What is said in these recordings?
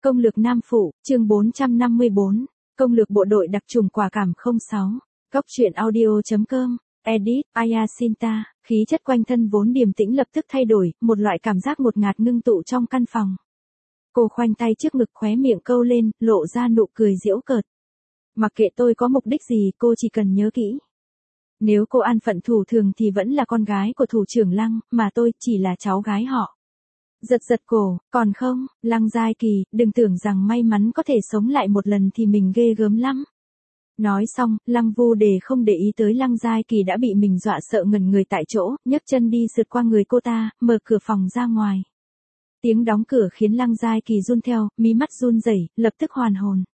Công lược Nam Phụ, chương 454. Công lược bộ đội đặc trùng quả cảm 06. Góc truyện audio.com. Edit, Ayasinta. Khí chất quanh thân vốn điềm tĩnh lập tức thay đổi, một loại cảm giác ngột ngạt ngưng tụ trong căn phòng. Cô khoanh tay trước ngực, khóe miệng câu lên, lộ ra nụ cười giễu cợt. Mặc kệ tôi có mục đích gì, cô chỉ cần nhớ kỹ. Nếu cô an phận thủ thường thì vẫn là con gái của thủ trưởng Lăng, mà tôi chỉ là cháu gái họ. Giật cổ, còn không, Lăng Giai Kỳ, đừng tưởng rằng may mắn có thể sống lại một lần thì mình ghê gớm lắm. Nói xong, Lăng Vu Đề không để ý tới Lăng Giai Kỳ đã bị mình dọa sợ ngẩn người tại chỗ, nhấc chân đi sượt qua người cô ta, mở cửa phòng ra ngoài. Tiếng đóng cửa khiến Lăng Giai Kỳ run theo, mí mắt run rẩy, lập tức hoàn hồn.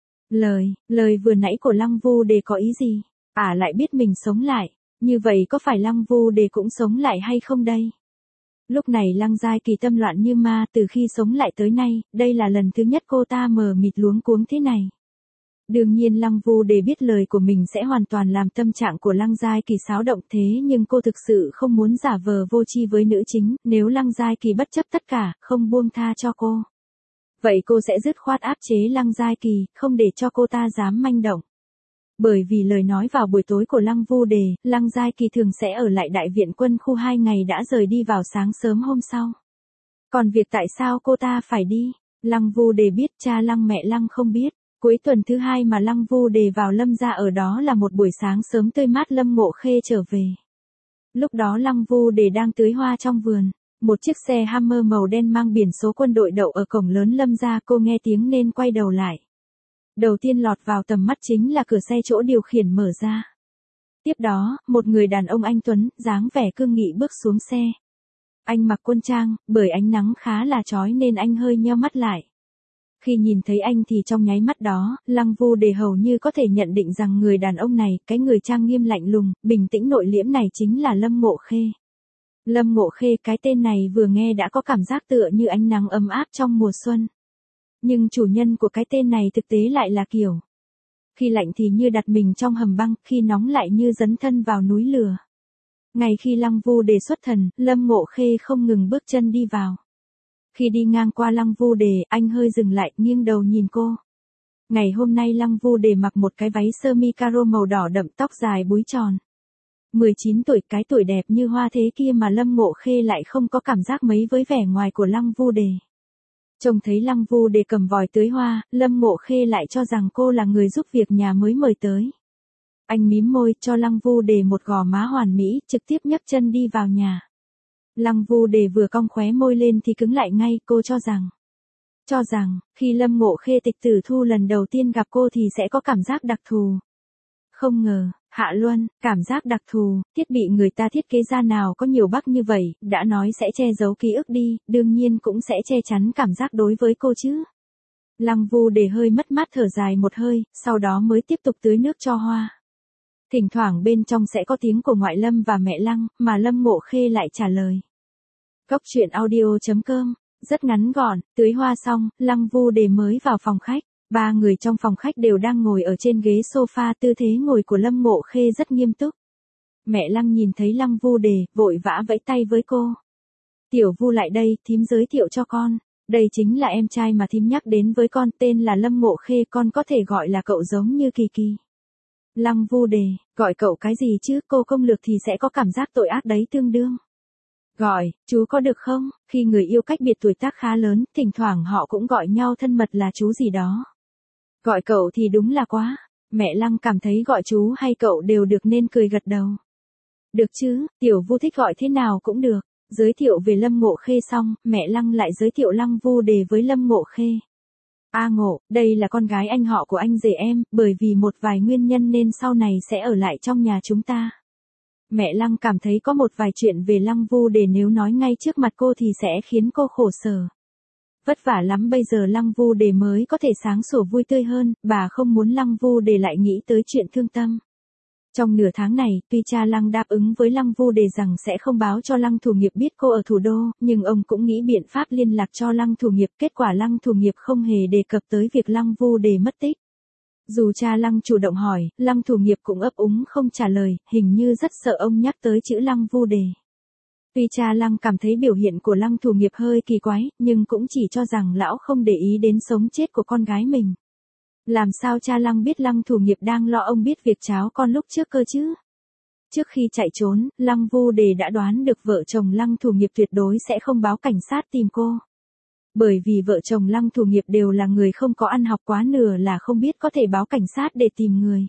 Lời vừa nãy của Lăng Vu Đề có ý gì? Lại biết mình sống lại, như vậy có phải Lăng Vu Đề cũng sống lại hay không đây? Lúc này Lăng Giai Kỳ tâm loạn như ma, từ khi sống lại tới nay, đây là lần thứ nhất cô ta mờ mịt luống cuống thế này. Đương nhiên Lăng Vu Đề biết lời của mình sẽ hoàn toàn làm tâm trạng của Lăng Giai Kỳ xáo động, thế nhưng cô thực sự không muốn giả vờ vô tri với nữ chính, nếu Lăng Giai Kỳ bất chấp tất cả, không buông tha cho cô. Vậy cô sẽ dứt khoát áp chế Lăng Giai Kỳ, không để cho cô ta dám manh động. Bởi vì lời nói vào buổi tối của Lăng Vu Đề, Lăng Giai Kỳ thường sẽ ở lại đại viện quân khu 2 ngày đã rời đi vào sáng sớm hôm sau. Còn việc tại sao cô ta phải đi, Lăng Vu Đề biết, cha Lăng mẹ Lăng không biết. Cuối tuần thứ 2 mà Lăng Vu Đề vào Lâm gia ở đó là một buổi sáng sớm tươi mát. Lâm Ngộ Khê trở về. Lúc đó Lăng Vu Đề đang tưới hoa trong vườn. Một chiếc xe Hammer màu đen mang biển số quân đội đậu ở cổng lớn Lâm gia, cô nghe tiếng nên quay đầu lại. Đầu tiên lọt vào tầm mắt chính là cửa xe chỗ điều khiển mở ra. Tiếp đó, một người đàn ông anh tuấn, dáng vẻ cương nghị bước xuống xe. Anh mặc quân trang, bởi ánh nắng khá là chói nên anh hơi nheo mắt lại. Khi nhìn thấy anh thì trong nháy mắt đó, Lăng Vu Đề hầu như có thể nhận định rằng người đàn ông này, cái người trang nghiêm lạnh lùng, bình tĩnh nội liễm này chính là Lâm Ngộ Khê. Lâm Ngộ Khê, cái tên này vừa nghe đã có cảm giác tựa như ánh nắng ấm áp trong mùa xuân. Nhưng chủ nhân của cái tên này thực tế lại là kiểu. Khi lạnh thì như đặt mình trong hầm băng, khi nóng lại như dấn thân vào núi lửa. Ngay khi Lăng Vu Đề xuất thần, Lâm Ngộ Khê không ngừng bước chân đi vào. Khi đi ngang qua Lăng Vu Đề, anh hơi dừng lại, nghiêng đầu nhìn cô. Ngày hôm nay Lăng Vu Đề mặc một cái váy sơ mi caro màu đỏ đậm, tóc dài búi tròn. 19 tuổi, cái tuổi đẹp như hoa thế kia mà Lâm Ngộ Khê lại không có cảm giác mấy với vẻ ngoài của Lăng Vu Đề. Trông thấy Lăng Vu Đề cầm vòi tưới hoa, Lâm Ngộ Khê lại cho rằng cô là người giúp việc nhà mới mời tới. Anh mím môi, cho Lăng Vu Đề một gò má hoàn mỹ, trực tiếp nhấc chân đi vào nhà. Lăng Vu Đề vừa cong khóe môi lên thì cứng lại ngay, cô cho rằng, khi Lâm Ngộ Khê tịch tử thu lần đầu tiên gặp cô thì sẽ có cảm giác đặc thù. Không ngờ, Hạ Luân, cảm giác đặc thù, thiết bị người ta thiết kế ra nào có nhiều bug như vậy, đã nói sẽ che giấu ký ức đi, đương nhiên cũng sẽ che chắn cảm giác đối với cô chứ. Lăng Vu Đề hơi mất mát thở dài một hơi, sau đó mới tiếp tục tưới nước cho hoa. Thỉnh thoảng bên trong sẽ có tiếng của ngoại Lâm và mẹ Lăng, mà Lâm Ngộ Khê lại trả lời. Góc truyện audio.com, rất ngắn gọn, tưới hoa xong, Lăng Vu Đề mới vào phòng khách. Ba người trong phòng khách đều đang ngồi ở trên ghế sofa, tư thế ngồi của Lâm Ngộ Khê rất nghiêm túc. Mẹ Lăng nhìn thấy Lăng Vu Đề, vội vã vẫy tay với cô. Tiểu Vu lại đây, thím giới thiệu cho con. Đây chính là em trai mà thím nhắc đến với con, tên là Lâm Ngộ Khê, con có thể gọi là cậu giống như Kỳ Kỳ. Lăng Vu Đề, gọi cậu cái gì chứ, cô công lược thì sẽ có cảm giác tội ác đấy tương đương. Gọi, chú có được không? Khi người yêu cách biệt tuổi tác khá lớn, thỉnh thoảng họ cũng gọi nhau thân mật là chú gì đó. Gọi cậu thì đúng là quá. Mẹ Lăng cảm thấy gọi chú hay cậu đều được nên cười gật đầu. Được chứ, Tiểu Vu thích gọi thế nào cũng được. Giới thiệu về Lâm Ngộ Khê xong, mẹ Lăng lại giới thiệu Lăng Vu Đề với Lâm Ngộ Khê. Ngộ, đây là con gái anh họ của anh rể em, bởi vì một vài nguyên nhân nên sau này sẽ ở lại trong nhà chúng ta. Mẹ Lăng cảm thấy có một vài chuyện về Lăng Vu Đề nếu nói ngay trước mặt cô thì sẽ khiến cô khổ sở. Vất vả lắm bây giờ Lăng Vu Đề mới có thể sáng sủa vui tươi hơn, bà không muốn Lăng Vu Đề lại nghĩ tới chuyện thương tâm. Trong nửa tháng này, tuy cha Lăng đáp ứng với Lăng Vu Đề rằng sẽ không báo cho Lăng Thủ Nghiệp biết cô ở thủ đô, nhưng ông cũng nghĩ biện pháp liên lạc cho Lăng Thủ Nghiệp, kết quả Lăng Thủ Nghiệp không hề đề cập tới việc Lăng Vu Đề mất tích. Dù cha Lăng chủ động hỏi, Lăng Thủ Nghiệp cũng ấp úng không trả lời, hình như rất sợ ông nhắc tới chữ Lăng Vu Đề. Tuy cha Lăng cảm thấy biểu hiện của Lăng Thủ Nghiệp hơi kỳ quái, nhưng cũng chỉ cho rằng lão không để ý đến sống chết của con gái mình. Làm sao cha Lăng biết Lăng Thủ Nghiệp đang lo ông biết việc cháu con lúc trước cơ chứ? Trước khi chạy trốn, Lăng Vu Đề đã đoán được vợ chồng Lăng Thủ Nghiệp tuyệt đối sẽ không báo cảnh sát tìm cô. Bởi vì vợ chồng Lăng Thủ Nghiệp đều là người không có ăn học, quá nửa là không biết có thể báo cảnh sát để tìm người.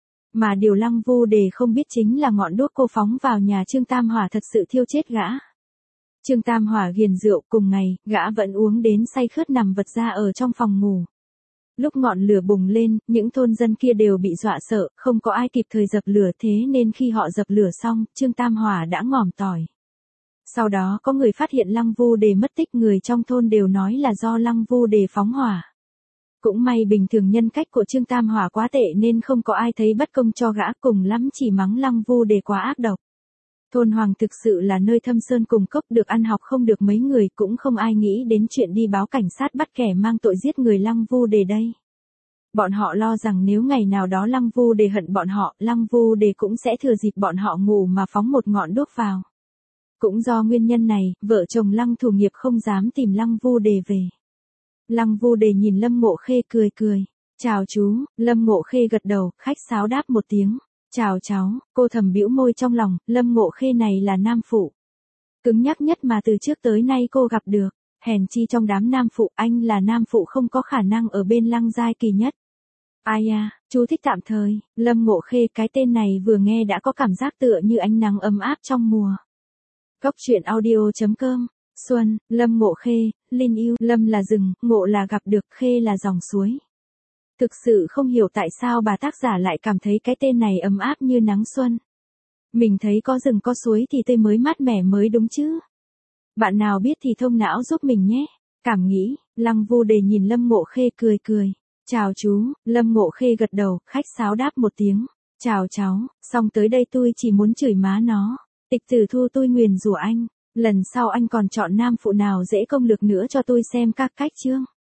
Mà điều Lăng Vu Đề không biết chính là ngọn đuốc cô phóng vào nhà Trương Tam Hỏa thật sự thiêu chết gã. Trương Tam Hỏa ghiền rượu, cùng ngày, gã vẫn uống đến say khướt nằm vật ra ở trong phòng ngủ. Lúc ngọn lửa bùng lên, những thôn dân kia đều bị dọa sợ, không có ai kịp thời dập lửa, thế nên khi họ dập lửa xong, Trương Tam Hỏa đã ngòm tỏi. Sau đó có người phát hiện Lăng Vu Đề mất tích, người trong thôn đều nói là do Lăng Vu Đề phóng hỏa. Cũng may bình thường nhân cách của Trương Tam Hỏa quá tệ nên không có ai thấy bất công cho gã, cùng lắm chỉ mắng Lăng Vu Đề quá ác độc. Thôn Hoàng thực sự là nơi thâm sơn cùng cốc, được ăn học không được mấy người, cũng không ai nghĩ đến chuyện đi báo cảnh sát bắt kẻ mang tội giết người Lăng Vu Đề đây. Bọn họ lo rằng nếu ngày nào đó Lăng Vu Đề hận bọn họ, Lăng Vu Đề cũng sẽ thừa dịp bọn họ ngủ mà phóng một ngọn đuốc vào. Cũng do nguyên nhân này, vợ chồng Lăng Thủ Nghiệp không dám tìm Lăng Vu Đề về. Lăng Vu Đề nhìn Lâm Ngộ Khê cười cười. Chào chú. Lâm Ngộ Khê gật đầu, khách sáo đáp một tiếng. Chào cháu. Cô thầm bĩu môi trong lòng, Lâm Ngộ Khê này là nam phụ cứng nhắc nhất mà từ trước tới nay cô gặp được. Hèn chi trong đám nam phụ, anh là nam phụ không có khả năng ở bên Lăng Giai Kỳ nhất. Ai à, chú thích tạm thời. Lâm Ngộ Khê, cái tên này vừa nghe đã có cảm giác tựa như ánh nắng ấm áp trong mùa. Cốc truyện audio.com. Xuân, Lâm Ngộ Khê, Linh yêu, Lâm là rừng, Ngộ là gặp được, Khê là dòng suối. Thực sự không hiểu tại sao bà tác giả lại cảm thấy cái tên này ấm áp như nắng xuân. Mình thấy có rừng có suối thì tươi mới mát mẻ mới đúng chứ. Bạn nào biết thì thông não giúp mình nhé. Cảm nghĩ. Lăng Vu Đề nhìn Lâm Ngộ Khê cười cười. Chào chú. Lâm Ngộ Khê gật đầu, khách sáo đáp một tiếng. Chào cháu. Xong tới đây tôi chỉ muốn chửi má nó. Tịch Tử Thu, tôi nguyền rủa anh. Lần sau anh còn chọn nam phụ nào dễ công lược nữa cho tôi xem các cách chương.